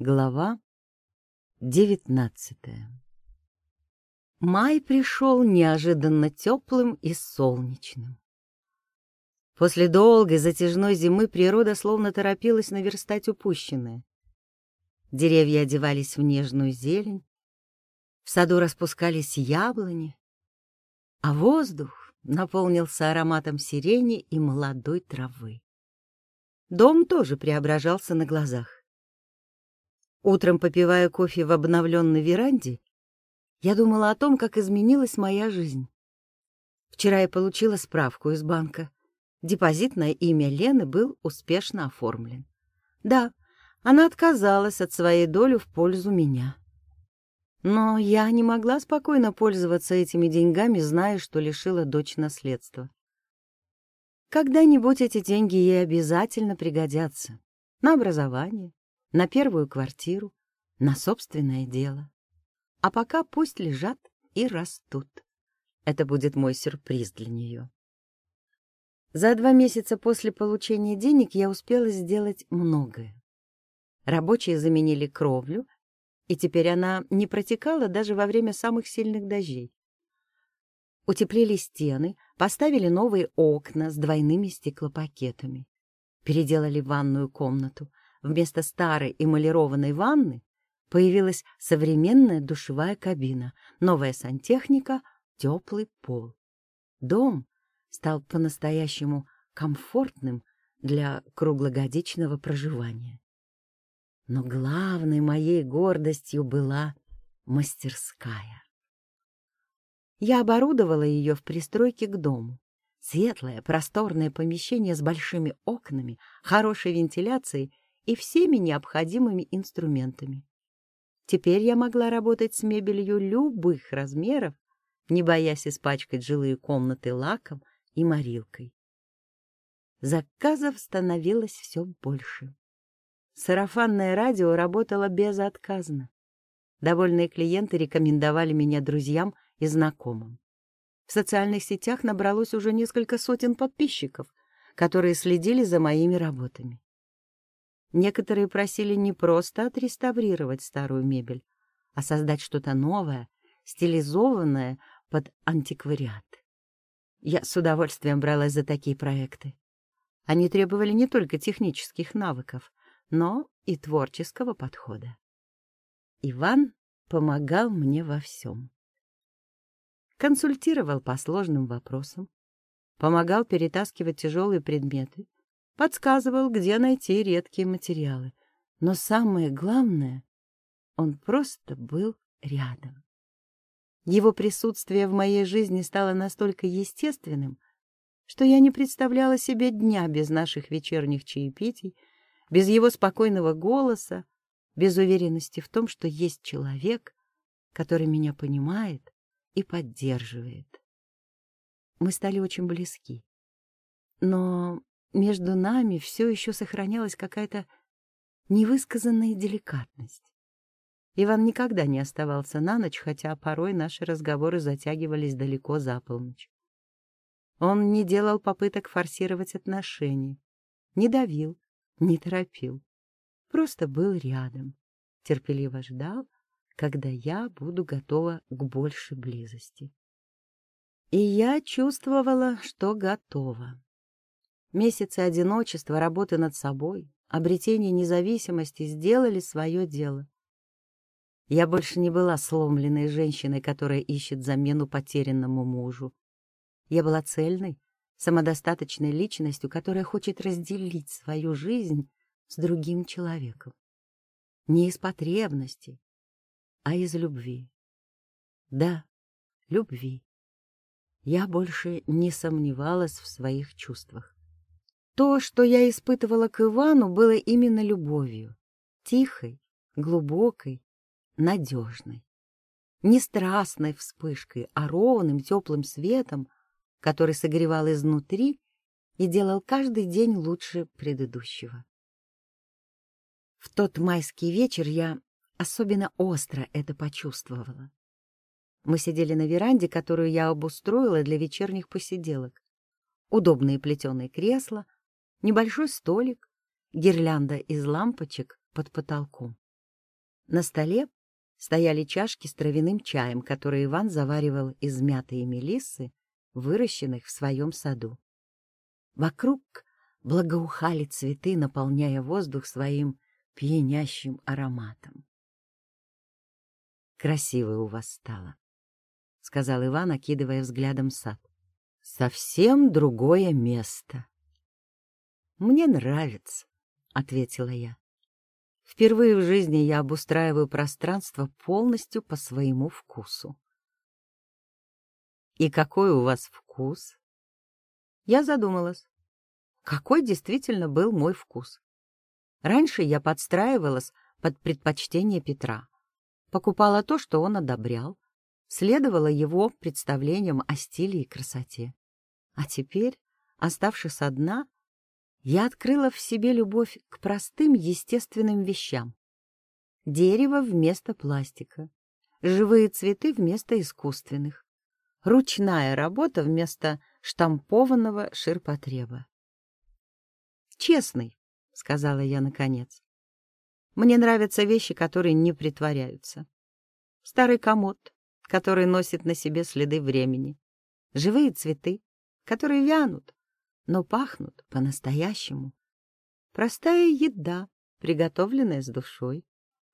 Глава 19. Май пришел неожиданно теплым и солнечным. После долгой затяжной зимы природа словно торопилась наверстать упущенное. Деревья одевались в нежную зелень, в саду распускались яблони, а воздух наполнился ароматом сирени и молодой травы. Дом тоже преображался на глазах. Утром, попивая кофе в обновленной веранде, я думала о том, как изменилась моя жизнь. Вчера я получила справку из банка. Депозит на имя Лены был успешно оформлен. Да, она отказалась от своей доли в пользу меня. Но я не могла спокойно пользоваться этими деньгами, зная, что лишила дочь наследства. Когда-нибудь эти деньги ей обязательно пригодятся. На образование, на первую квартиру, на собственное дело. А пока пусть лежат и растут. Это будет мой сюрприз для нее. За 2 месяца после получения денег я успела сделать многое. Рабочие заменили кровлю, и теперь она не протекала даже во время самых сильных дождей. Утеплили стены, поставили новые окна с двойными стеклопакетами. Переделали ванную комнату. Вместо старой эмалированной ванны появилась современная душевая кабина, новая сантехника, теплый пол. Дом стал по-настоящему комфортным для круглогодичного проживания. Но главной моей гордостью была мастерская. Я оборудовала ее в пристройке к дому. Светлое, просторное помещение с большими окнами, хорошей вентиляцией и всеми необходимыми инструментами. Теперь я могла работать с мебелью любых размеров, не боясь испачкать жилые комнаты лаком и морилкой. Заказов становилось все больше. Сарафанное радио работало безотказно. Довольные клиенты рекомендовали меня друзьям и знакомым. В социальных сетях набралось уже несколько сотен подписчиков, которые следили за моими работами. Некоторые просили не просто отреставрировать старую мебель, а создать что-то новое, стилизованное под антиквариат. Я с удовольствием бралась за такие проекты. Они требовали не только технических навыков, но и творческого подхода. Иван помогал мне во всем. Консультировал по сложным вопросам, помогал перетаскивать тяжелые предметы, подсказывал, где найти редкие материалы. Но самое главное, он просто был рядом. Его присутствие в моей жизни стало настолько естественным, что я не представляла себе дня без наших вечерних чаепитий, без его спокойного голоса, без уверенности в том, что есть человек, который меня понимает и поддерживает. Мы стали очень близки. Но между нами все еще сохранялась какая-то невысказанная деликатность. Иван никогда не оставался на ночь, хотя порой наши разговоры затягивались далеко за полночь. Он не делал попыток форсировать отношения, не давил, не торопил. Просто был рядом, терпеливо ждал, когда я буду готова к большей близости. И я чувствовала, что готова. Месяцы одиночества, работы над собой, обретение независимости сделали свое дело. Я больше не была сломленной женщиной, которая ищет замену потерянному мужу. Я была цельной, самодостаточной личностью, которая хочет разделить свою жизнь с другим человеком. Не из потребности, а из любви. Да, любви. Я больше не сомневалась в своих чувствах. То, что я испытывала к Ивану, было именно любовью. Тихой, глубокой, надежной. Не страстной вспышкой, а ровным теплым светом, который согревал изнутри и делал каждый день лучше предыдущего. В тот майский вечер я особенно остро это почувствовала. Мы сидели на веранде, которую я обустроила для вечерних посиделок. Удобные плетеные кресла, небольшой столик, гирлянда из лампочек под потолком. На столе стояли чашки с травяным чаем, который Иван заваривал из мяты и мелиссы, выращенных в своем саду. Вокруг благоухали цветы, наполняя воздух своим пьянящим ароматом. «Красиво у вас стало», — сказал Иван, окидывая взглядом сад. «Совсем другое место». «Мне нравится», — ответила я. «Впервые в жизни я обустраиваю пространство полностью по своему вкусу». «И какой у вас вкус?» Я задумалась. Какой действительно был мой вкус? Раньше я подстраивалась под предпочтение Петра, покупала то, что он одобрял, следовала его представлениям о стиле и красоте. А теперь, оставшись одна, я открыла в себе любовь к простым естественным вещам. Дерево вместо пластика, живые цветы вместо искусственных, ручная работа вместо штампованного ширпотреба. «Честный», — сказала я наконец. «Мне нравятся вещи, которые не притворяются. Старый комод, который носит на себе следы времени. Живые цветы, которые вянут, но пахнут по-настоящему. Простая еда, приготовленная с душой.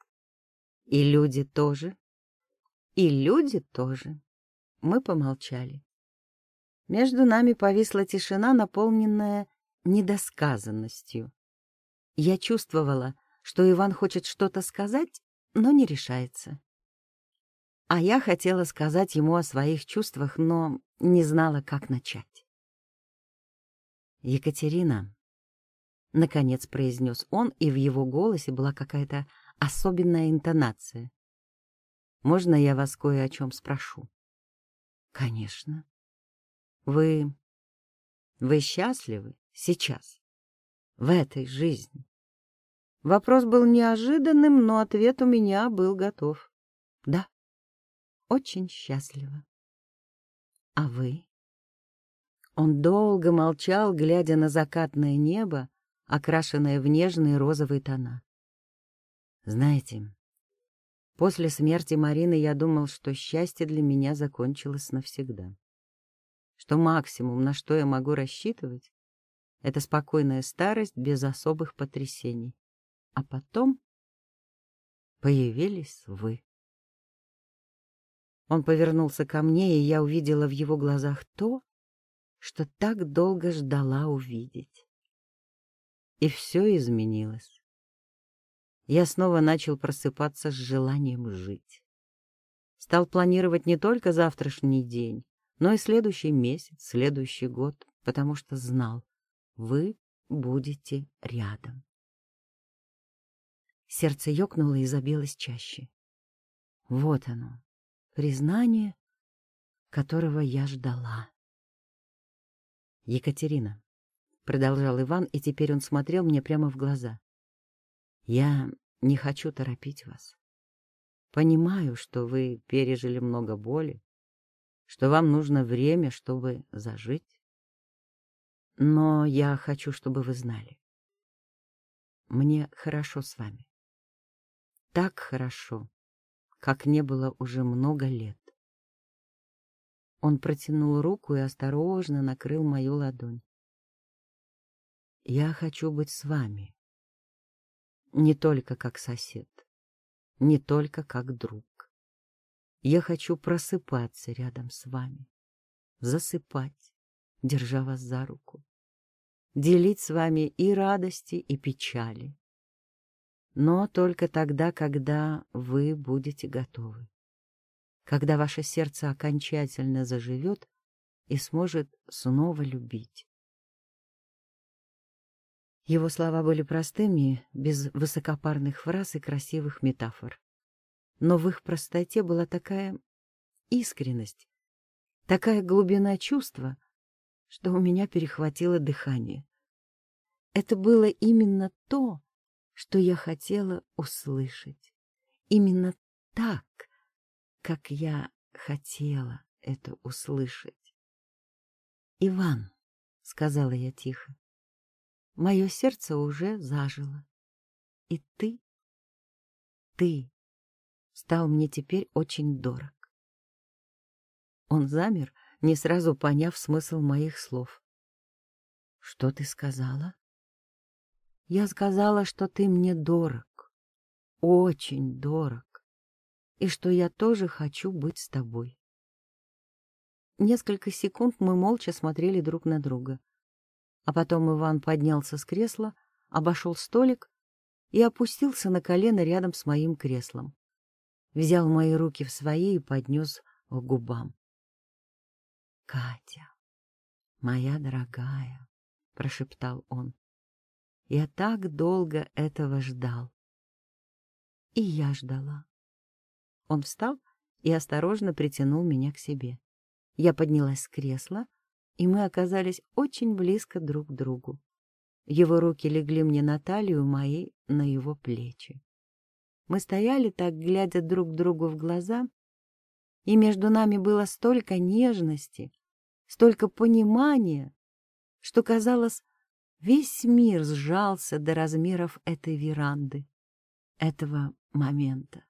И люди тоже. И люди тоже». Мы помолчали. Между нами повисла тишина, наполненная недосказанностью. Я чувствовала, что Иван хочет что-то сказать, но не решается. А я хотела сказать ему о своих чувствах, но не знала, как начать. «Екатерина», — наконец произнес он, и в его голосе была какая-то особенная интонация. «Можно я вас кое о чем спрошу?» «Конечно. Вы счастливы сейчас, в этой жизни?» Вопрос был неожиданным, но ответ у меня был готов. «Да, очень счастлива. А вы?» Он долго молчал, глядя на закатное небо, окрашенное в нежные розовые тона. «Знаете, после смерти Марины я думал, что счастье для меня закончилось навсегда. Что максимум, на что я могу рассчитывать, это спокойная старость без особых потрясений. А потом появились вы». Он повернулся ко мне, и я увидела в его глазах то, что так долго ждала увидеть. И все изменилось. Я снова начал просыпаться с желанием жить. Стал планировать не только завтрашний день, но и следующий месяц, следующий год, потому что знал, вы будете рядом. Сердце ёкнуло и забилось чаще. Вот оно, признание, которого я ждала. «Екатерина», — продолжал Иван, и теперь он смотрел мне прямо в глаза, — «я не хочу торопить вас. Понимаю, что вы пережили много боли, что вам нужно время, чтобы зажить. Но я хочу, чтобы вы знали. Мне хорошо с вами. Так хорошо, как не было уже много лет». Он протянул руку и осторожно накрыл мою ладонь. «Я хочу быть с вами. Не только как сосед, не только как друг. Я хочу просыпаться рядом с вами, засыпать, держа вас за руку, делить с вами и радости, и печали. Но только тогда, когда вы будете готовы, когда ваше сердце окончательно заживет и сможет снова любить». Его слова были простыми, без высокопарных фраз и красивых метафор. Но в их простоте была такая искренность, такая глубина чувства, что у меня перехватило дыхание. Это было именно то, что я хотела услышать. Именно так, как я хотела это услышать. «Иван», — сказала я тихо, — «мое сердце уже зажило. И ты стал мне теперь очень дорог. Он замер, не сразу поняв смысл моих слов. «Что ты сказала?» «Я сказала, что ты мне дорог, очень дорог, и что я тоже хочу быть с тобой». Несколько секунд мы молча смотрели друг на друга. А потом Иван поднялся с кресла, обошел столик и опустился на колено рядом с моим креслом. Взял мои руки в свои и поднес к губам. «Катя, моя дорогая», — прошептал он, — «я так долго этого ждал». И я ждала. Он встал и осторожно притянул меня к себе. Я поднялась с кресла, и мы оказались очень близко друг к другу. Его руки легли мне на талию, мои — на его плечи. Мы стояли так, глядя друг другу в глаза, и между нами было столько нежности, столько понимания, что, казалось, весь мир сжался до размеров этой веранды, этого момента.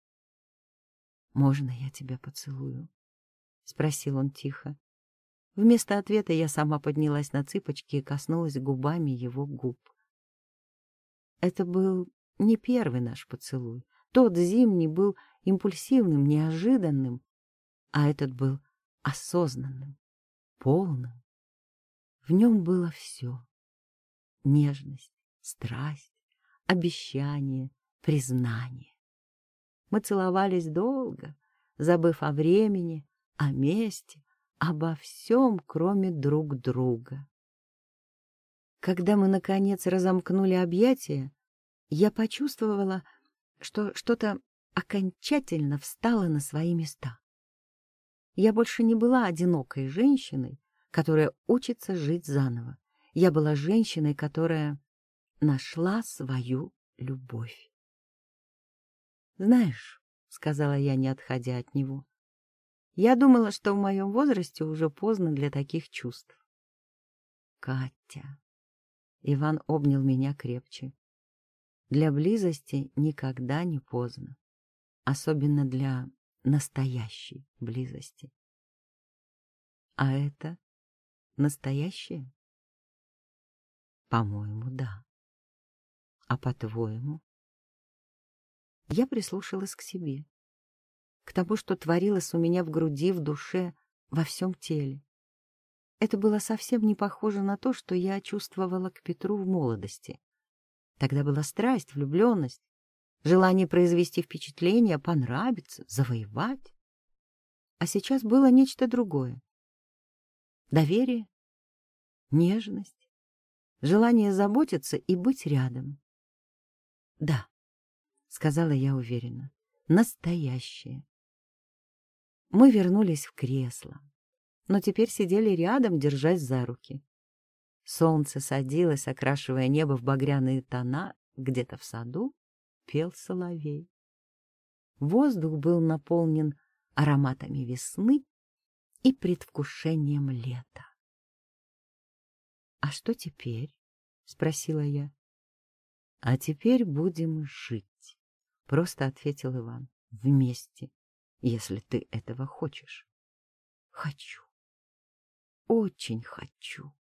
«Можно я тебя поцелую?» — спросил он тихо. Вместо ответа я сама поднялась на цыпочки и коснулась губами его губ. Это был не первый наш поцелуй. Тот зимний был импульсивным, неожиданным, а этот был осознанным, полным. В нем было все: нежность, страсть, обещание, признание. Мы целовались долго, забыв о времени, о месте, обо всем, кроме друг друга. Когда мы, наконец, разомкнули объятия, я почувствовала, что что-то окончательно встало на свои места. Я больше не была одинокой женщиной, которая учится жить заново. Я была женщиной, которая нашла свою любовь. «Знаешь», — сказала я, не отходя от него, — «я думала, что в моем возрасте уже поздно для таких чувств». «Катя», — Иван обнял меня крепче, — «для близости никогда не поздно, особенно для настоящей близости». «А это настоящее?» «По-моему, да. А по-твоему?» Я прислушалась к себе, к тому, что творилось у меня в груди, в душе, во всем теле. Это было совсем не похоже на то, что я чувствовала к Петру в молодости. Тогда была страсть, влюбленность, желание произвести впечатление, понравиться, завоевать. А сейчас было нечто другое. Доверие, нежность, желание заботиться и быть рядом. «Да», — сказала я уверенно, — «настоящее». Мы вернулись в кресло, но теперь сидели рядом, держась за руки. Солнце садилось, окрашивая небо в багряные тона, где-то в саду пел соловей. Воздух был наполнен ароматами весны и предвкушением лета. «А что теперь?» — спросила я. «А теперь будем жить», — просто ответил Иван, — «вместе, если ты этого хочешь». «Хочу, очень хочу».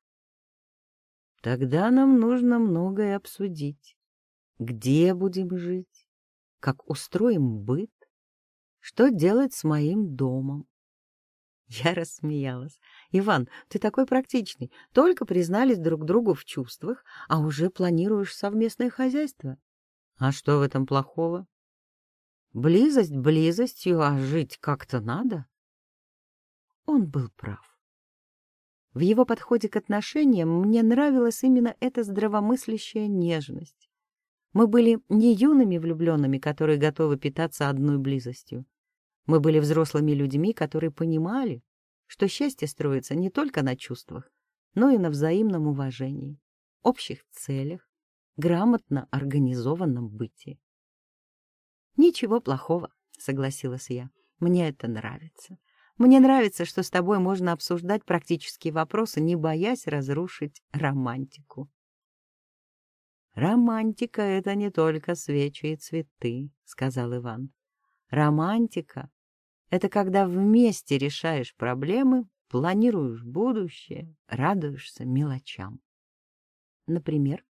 «Тогда нам нужно многое обсудить. Где будем жить? Как устроим быт? Что делать с моим домом?» Я рассмеялась. «Иван, ты такой практичный. Только признались друг другу в чувствах, а уже планируешь совместное хозяйство. А что в этом плохого? Близость близостью, а жить как-то надо». Он был прав. В его подходе к отношениям мне нравилась именно эта здравомыслящая нежность. Мы были не юными влюбленными, которые готовы питаться одной близостью. Мы были взрослыми людьми, которые понимали, что счастье строится не только на чувствах, но и на взаимном уважении, общих целях, грамотно организованном быте. «Ничего плохого», — согласилась я. «Мне это нравится. Мне нравится, что с тобой можно обсуждать практические вопросы, не боясь разрушить романтику». «Романтика — это не только свечи и цветы», — сказал Иван. Романтика — это когда вместе решаешь проблемы, планируешь будущее, радуешься мелочам. Например?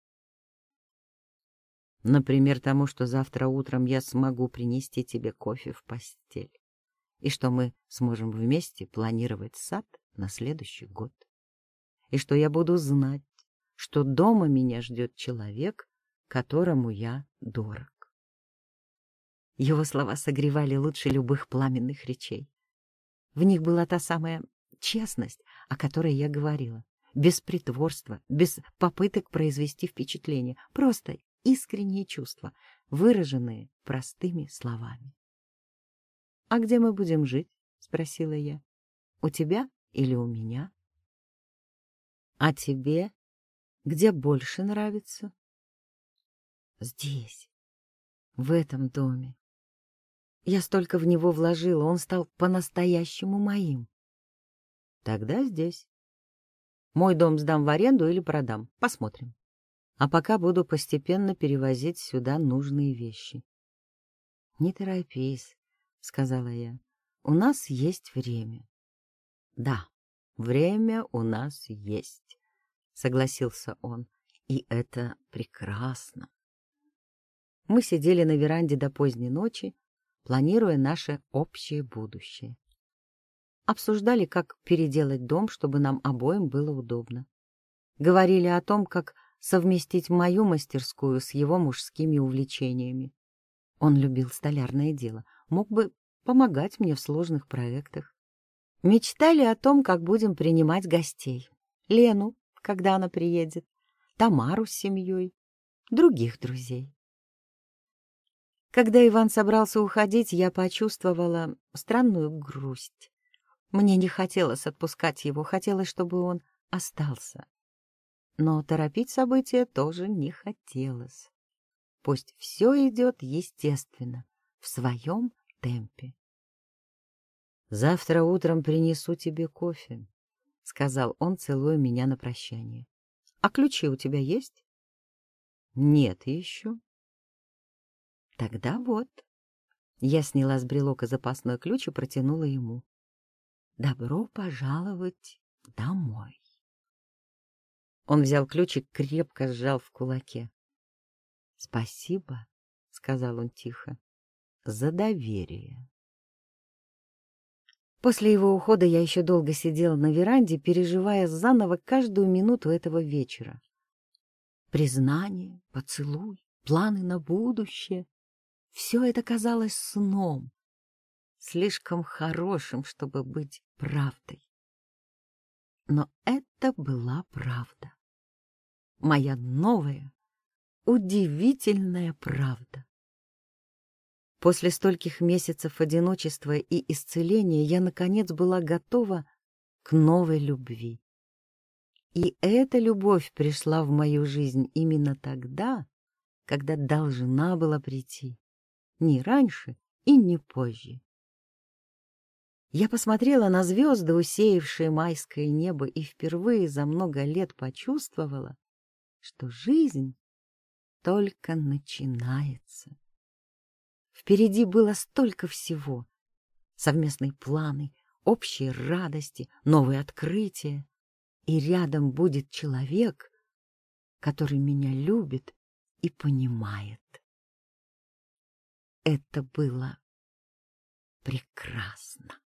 Например, тому, что завтра утром я смогу принести тебе кофе в постель, и что мы сможем вместе планировать сад на следующий год, и что я буду знать, что дома меня ждет человек, которому я дорог. Его слова согревали лучше любых пламенных речей. В них была та самая честность, о которой я говорила, без притворства, без попыток произвести впечатление, просто искренние чувства, выраженные простыми словами. «А где мы будем жить?» — спросила я. «У тебя или у меня?» «А тебе где больше нравится?» «Здесь, в этом доме. Я столько в него вложила, он стал по-настоящему моим». «Тогда здесь. Мой дом сдам в аренду или продам. Посмотрим. А пока буду постепенно перевозить сюда нужные вещи». «Не торопись», — сказала я. «У нас есть время». «Да, время у нас есть», — согласился он. «И это прекрасно». Мы сидели на веранде до поздней ночи, планируя наше общее будущее. Обсуждали, как переделать дом, чтобы нам обоим было удобно. Говорили о том, как совместить мою мастерскую с его мужскими увлечениями. Он любил столярное дело, мог бы помогать мне в сложных проектах. Мечтали о том, как будем принимать гостей. Лену, когда она приедет, Тамару с семьей, других друзей. Когда Иван собрался уходить, я почувствовала странную грусть. Мне не хотелось отпускать его, хотелось, чтобы он остался. Но торопить события тоже не хотелось. Пусть все идет естественно, в своем темпе. «Завтра утром принесу тебе кофе», — сказал он, целуя меня на прощание. «А ключи у тебя есть?» «Нет еще». «Тогда вот». Я сняла с брелока запасной ключ и протянула ему. «Добро пожаловать домой». Он взял ключ и крепко сжал в кулаке. «Спасибо», — сказал он тихо, — «за доверие». После его ухода я еще долго сидела на веранде, переживая заново каждую минуту этого вечера. Признание, поцелуй, планы на будущее — все это казалось сном, слишком хорошим, чтобы быть правдой. Но это была правда. Моя новая, удивительная правда. После стольких месяцев одиночества и исцеления я, наконец, была готова к новой любви. И эта любовь пришла в мою жизнь именно тогда, когда должна была прийти, не раньше и не позже. Я посмотрела на звезды, усеявшие майское небо, и впервые за много лет почувствовала, что жизнь только начинается. Впереди было столько всего. Совместные планы, общие радости, новые открытия. И рядом будет человек, который меня любит и понимает. Это было прекрасно.